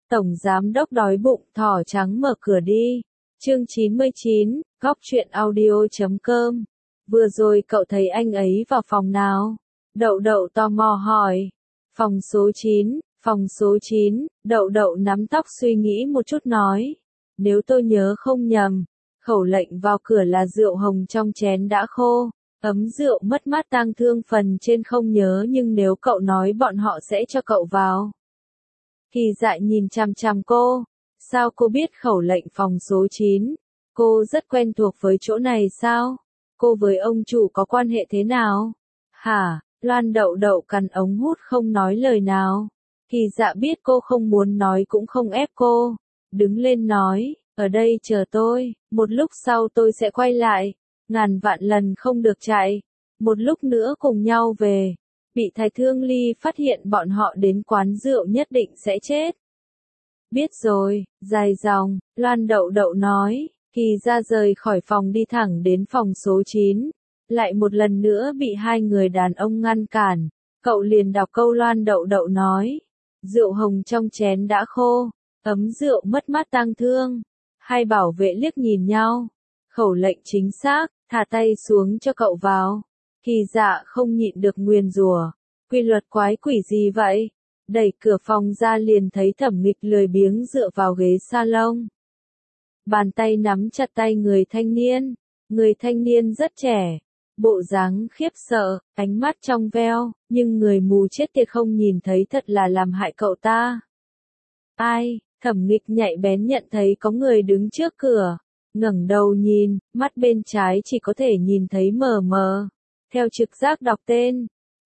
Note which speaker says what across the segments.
Speaker 1: Tổng giám đốc đói bụng, thỏ trắng mở cửa đi. Chương 99, góc truyện audio.com. Vừa rồi cậu thấy anh ấy vào phòng nào? Đậu đậu tò mò hỏi. Phòng số 9, phòng số 9, đậu đậu nắm tóc suy nghĩ một chút nói. Nếu tôi nhớ không nhầm, khẩu lệnh vào cửa là rượu hồng trong chén đã khô. Ấm rượu mất mát tang thương phần trên không nhớ, nhưng nếu cậu nói bọn họ sẽ cho cậu vào. Kỳ Dại nhìn chằm chằm cô. Sao cô biết khẩu lệnh phòng số 9? Cô rất quen thuộc với chỗ này sao? Cô với ông chủ có quan hệ thế nào? Hả? Loan đậu đậu cắn ống hút không nói lời nào. Kỳ Dạ biết cô không muốn nói cũng không ép cô. Đứng lên nói, ở đây chờ tôi, một lúc sau tôi sẽ quay lại. Ngàn vạn lần không được chạy. Một lúc nữa cùng nhau về. Bị Thái Thương Ly phát hiện bọn họ đến quán rượu nhất định sẽ chết. Biết rồi, dài dòng, Loan đậu đậu nói. Kỳ Ra rời khỏi phòng đi thẳng đến phòng số 9. Lại một lần nữa bị hai người đàn ông ngăn cản. Cậu liền đọc câu Loan đậu đậu nói. Rượu hồng trong chén đã khô. Ấm rượu mất mát tang thương. Hai bảo vệ liếc nhìn nhau. Khẩu lệnh chính xác, thả tay xuống cho cậu vào. Kỳ Dạ không nhịn được nguyền rủa. Quy luật quái quỷ gì vậy? Đẩy cửa phòng ra liền thấy Thẩm Nghịch lười biếng dựa vào ghế salon. Bàn tay nắm chặt tay người thanh niên. Người thanh niên rất trẻ. Bộ dáng khiếp sợ, ánh mắt trong veo, nhưng người mù chết tiệt không nhìn thấy thật là làm hại cậu ta. Ai? Thẩm Nghịch nhạy bén nhận thấy có người đứng trước cửa. Ngẩng đầu nhìn, mắt bên trái chỉ có thể nhìn thấy mờ mờ. Theo trực giác đọc tên.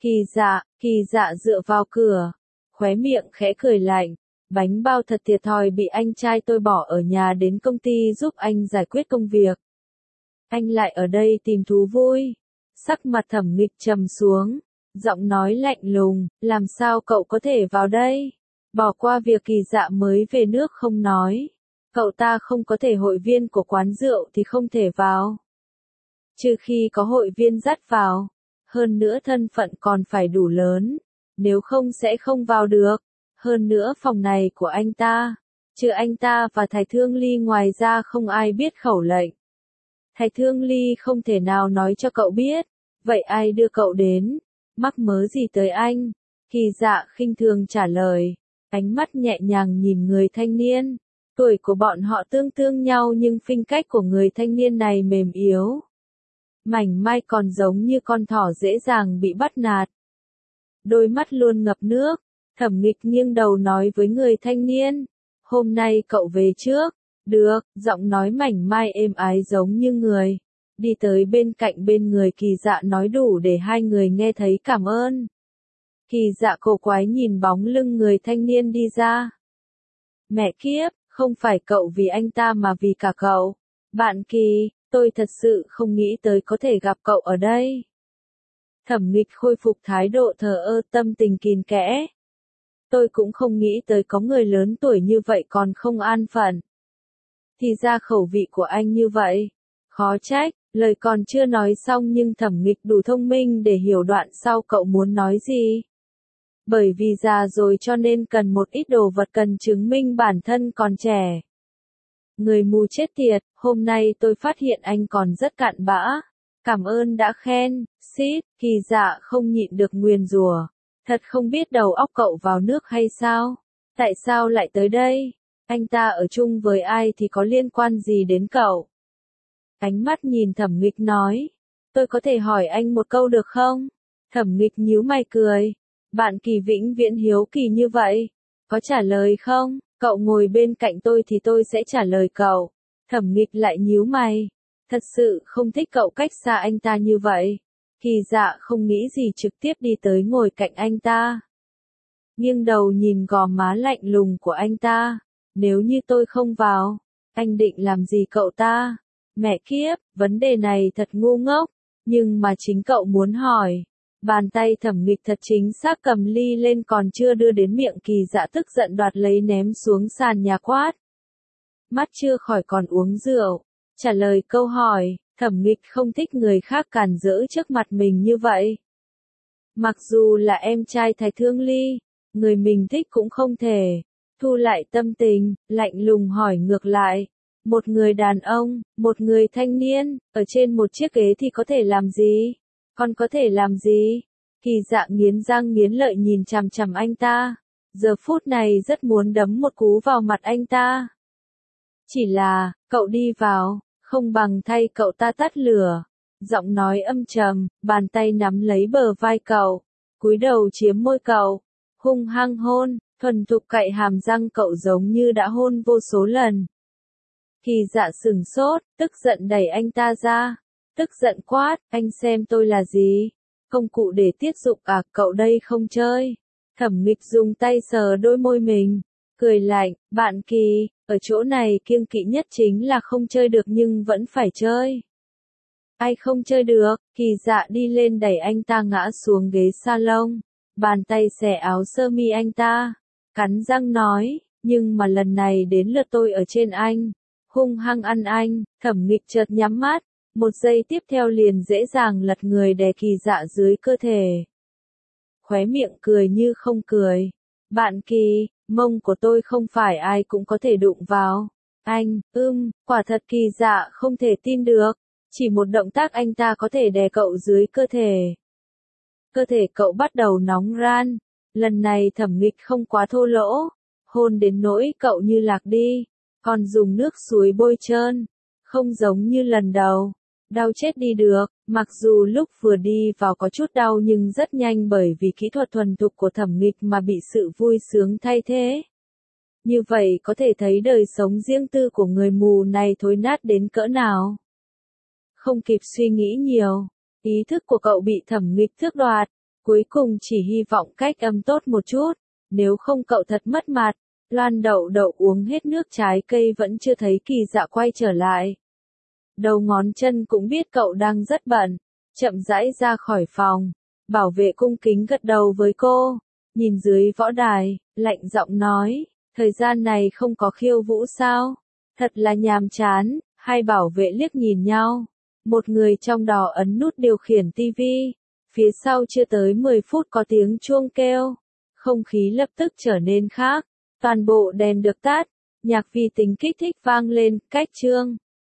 Speaker 1: Kỳ Dạ dựa vào cửa. Khóe miệng khẽ cười lạnh. Bánh bao thật thiệt thòi bị anh trai tôi bỏ ở nhà đến công ty giúp anh giải quyết công việc. Anh lại ở đây tìm thú vui. Sắc mặt Thẩm Nghịch trầm xuống. Giọng nói lạnh lùng, làm sao cậu có thể vào đây? Bỏ qua việc Kỳ Dạ mới về nước không nói. Cậu ta không có thể hội viên của quán rượu thì không thể vào. Trừ khi có hội viên dắt vào. Hơn nữa thân phận còn phải đủ lớn. Nếu không sẽ không vào được. Hơn nữa phòng này của anh ta. Trừ anh ta và Thái Thương Ly ngoài ra không ai biết khẩu lệnh. Thái Thương Ly không thể nào nói cho cậu biết. Vậy ai đưa cậu đến? Mắc mớ gì tới anh? Kỳ Dạ khinh thường trả lời. Ánh mắt nhẹ nhàng nhìn người thanh niên. Tuổi của bọn họ tương tương nhau nhưng phinh cách của người thanh niên này mềm yếu. Mảnh mai còn giống như con thỏ dễ dàng bị bắt nạt. Đôi mắt luôn ngập nước. Thẩm Nghịch nghiêng đầu nói với người thanh niên. Hôm nay cậu về trước. Được, giọng nói mảnh mai êm ái giống như người. Đi tới bên cạnh bên người Kỳ Dạ nói đủ để hai người nghe thấy cảm ơn. Kỳ Dạ cổ quái nhìn bóng lưng người thanh niên đi ra. Mẹ kiếp, không phải cậu vì anh ta mà vì cả cậu. Bạn Kỳ, tôi thật sự không nghĩ tới có thể gặp cậu ở đây. Thẩm Nghịch khôi phục thái độ thờ ơ tâm tình kín kẽ. Tôi cũng không nghĩ tới có người lớn tuổi như vậy còn không an phận. Thì ra khẩu vị của anh như vậy. Khó trách, lời còn chưa nói xong nhưng Thẩm Nghịch đủ thông minh để hiểu đoạn sau cậu muốn nói gì. Bởi vì già rồi cho nên cần một ít đồ vật cần chứng minh bản thân còn trẻ. Người mù chết tiệt, hôm nay tôi phát hiện anh còn rất cặn bã. Cảm ơn đã khen, xít, Kỳ Dạ không nhịn được nguyền rủa. Thật không biết đầu óc cậu vào nước hay sao? Tại sao lại tới đây? Anh ta ở chung với ai thì có liên quan gì đến cậu? Ánh mắt nhìn Thẩm Nghịch nói. Tôi có thể hỏi anh một câu được không? Thẩm Nghịch nhíu mày cười. Bạn Kỳ vĩnh viễn hiếu kỳ như vậy. Có trả lời không? Cậu ngồi bên cạnh tôi thì tôi sẽ trả lời cậu. Thẩm Nghịch lại nhíu mày. Thật sự không thích cậu cách xa anh ta như vậy. Kỳ Dạ không nghĩ gì trực tiếp đi tới ngồi cạnh anh ta. Nghiêng đầu nhìn gò má lạnh lùng của anh ta. Nếu như tôi không vào, anh định làm gì cậu ta? Mẹ kiếp, vấn đề này thật ngu ngốc. Nhưng mà chính cậu muốn hỏi. Bàn tay Thẩm Nghịch thật chính xác cầm ly lên còn chưa đưa đến miệng. Kỳ Dạ tức giận đoạt lấy ném xuống sàn nhà quát. Mắt chưa khỏi còn uống rượu. Trả lời câu hỏi, Thẩm Nghịch không thích người khác cản rỡ trước mặt mình như vậy. Mặc dù là em trai Thái Thương Ly, người mình thích cũng không thể. thu lại tâm tình, lạnh lùng hỏi ngược lại. Một người đàn ông, một người thanh niên, ở trên một chiếc ghế thì có thể làm gì? Còn có thể làm gì? Kỳ Dạ nghiến răng nghiến lợi nhìn chằm chằm anh ta. Giờ phút này rất muốn đấm một cú vào mặt anh ta. Chỉ là, cậu đi vào, không bằng thay cậu ta tắt lửa. Giọng nói âm trầm, bàn tay nắm lấy bờ vai cậu, cúi đầu chiếm môi cậu, hung hăng hôn, thuần thục cạy hàm răng cậu giống như đã hôn vô số lần. Kỳ Dạ sừng sốt, tức giận đẩy anh ta ra, tức giận quát, anh xem tôi là gì? Công cụ để tiết dục à, cậu đây không chơi. Thẩm Nghịch dùng tay sờ đôi môi mình, cười lạnh, bạn Kỳ, ở chỗ này kiêng kỵ nhất chính là không chơi được nhưng vẫn phải chơi. Ai không chơi được? Kỳ Dạ đi lên đẩy anh ta ngã xuống ghế salon, bàn tay xẻ áo sơ mi anh ta, cắn răng nói, nhưng mà lần này đến lượt tôi ở trên anh, hung hăng ăn anh. Thẩm Nghịch chợt nhắm mắt, một giây tiếp theo liền dễ dàng lật người đè Kỳ Dạ dưới cơ thể. Khóe miệng cười như không cười. Bạn Kỳ, mông của tôi không phải ai cũng có thể đụng vào. Anh, quả thật. Kỳ Dạ không thể tin được. Chỉ một động tác anh ta có thể đè cậu dưới cơ thể. Cơ thể cậu bắt đầu nóng ran. Lần này Thẩm Nghịch không quá thô lỗ. Hôn đến nỗi cậu như lạc đi. Còn dùng nước suối bôi trơn. Không giống như lần đầu. Đau chết đi được, mặc dù lúc vừa đi vào có chút đau nhưng rất nhanh bởi vì kỹ thuật thuần thục của Thẩm Nghịch mà bị sự vui sướng thay thế. Như vậy có thể thấy đời sống riêng tư của người mù này thối nát đến cỡ nào. Không kịp suy nghĩ nhiều, ý thức của cậu bị Thẩm Nghịch tước đoạt, cuối cùng chỉ hy vọng cách âm tốt một chút, nếu không cậu thật mất mặt. Loan Đậu Đậu uống hết nước trái cây vẫn chưa thấy Kỳ Dạ quay trở lại. Đầu ngón chân cũng biết cậu đang rất bận, chậm rãi ra khỏi phòng, bảo vệ cung kính gật đầu với cô, nhìn dưới võ đài, lạnh giọng nói, thời gian này không có khiêu vũ sao? Thật là nhàm chán. Hai bảo vệ liếc nhìn nhau, một người trong đó ấn nút điều khiển tivi, phía sau chưa tới 10 phút có tiếng chuông kêu, không khí lập tức trở nên khác, toàn bộ đèn được tắt, nhạc vi tính kích thích vang lên, cách chương.